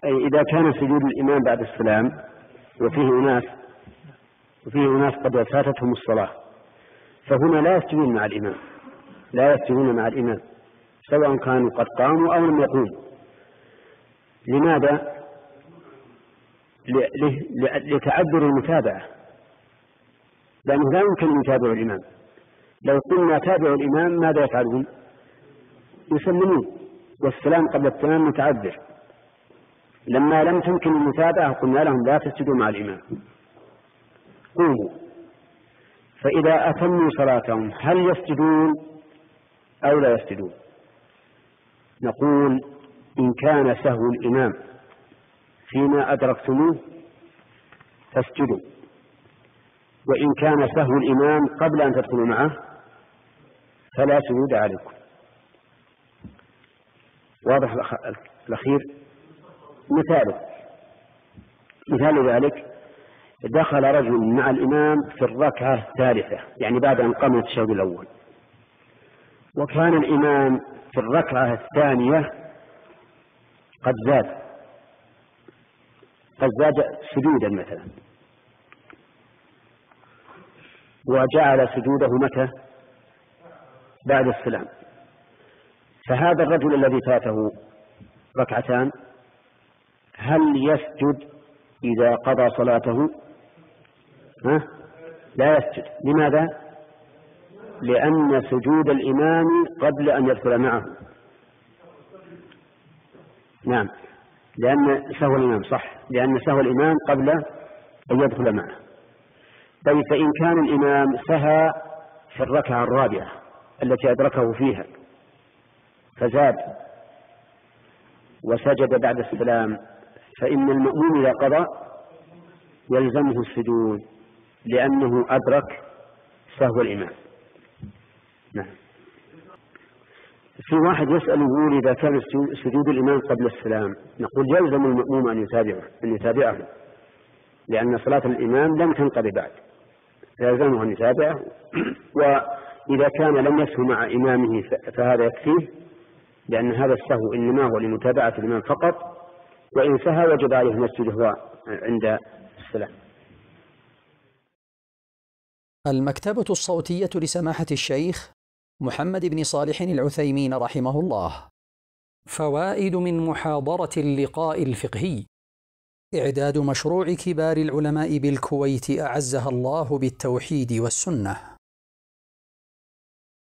أي إذا كان سجود الإمام بعد السلام وفيه أناس قد فاتتهم الصلاة، فهنا لا يسجدون مع الإمام سواء كانوا قد قاموا أو لم يقوموا. لماذا؟ لتعذر المتابعة، لأنه لا يمكن أن يتابعوا الإمام. لو قلنا تابعوا الإمام ماذا يفعلون؟ يسلمون، والسلام قبل التمام متعذر. لما لم تمكن المتابعة قلنا لهم لا تسجدوا مع الإمام، قوموا. فإذا أتموا صلاتهم هل يسجدون أو لا يسجدون؟ نقول إن كان سهو الإمام فيما أدركتموه فاسجدوا، وإن كان سهو الإمام قبل أن تدخلوا معه فلا سجود عليكم. واضح الأخير؟ مثال ذلك دخل رجل مع الإمام في الركعة الثالثة، يعني بعد أن قام التشهد الأول، وكان الإمام في الركعة الثانية قد زاد سجودا مثلا، وجعل سجوده متى؟ بعد السلام. فهذا الرجل الذي فاته ركعتان هل يسجد إذا قضى صلاته؟ لا يسجد. لماذا؟ لأن سجود الإمام قبل أن يدخل معه. نعم، لأن سهو الإمام قبل أن يدخل معه. طيب، فإن كان الإمام سهى في الركعة الرابعة التي أدركه فيها فزاد وسجد بعد السلام، فإن المأموم إذا قضى يلزمه السجود لأنه أدرك سهو الإمام. نعم. في واحد يسأل يقول إذا كان سجود الإمام قبل السلام، نقول يلزم المأموم أن يتابعه لأن صلاة الإمام لم تنقضي بعد، يلزمه أن يتابعه. وإذا كان لم يسهو مع إمامه فهذا يكفيه، لأن هذا السهو إنما هو لمتابعة الإمام فقط، وإن سهى وجب عليه المسجد هو عند السلام. المكتبة الصوتية لسماحة الشيخ محمد بن صالح العثيمين رحمه الله. فوائد من محاضرة اللقاء الفقهي. إعداد مشروع كبار العلماء بالكويت أعزها الله بالتوحيد والسنة.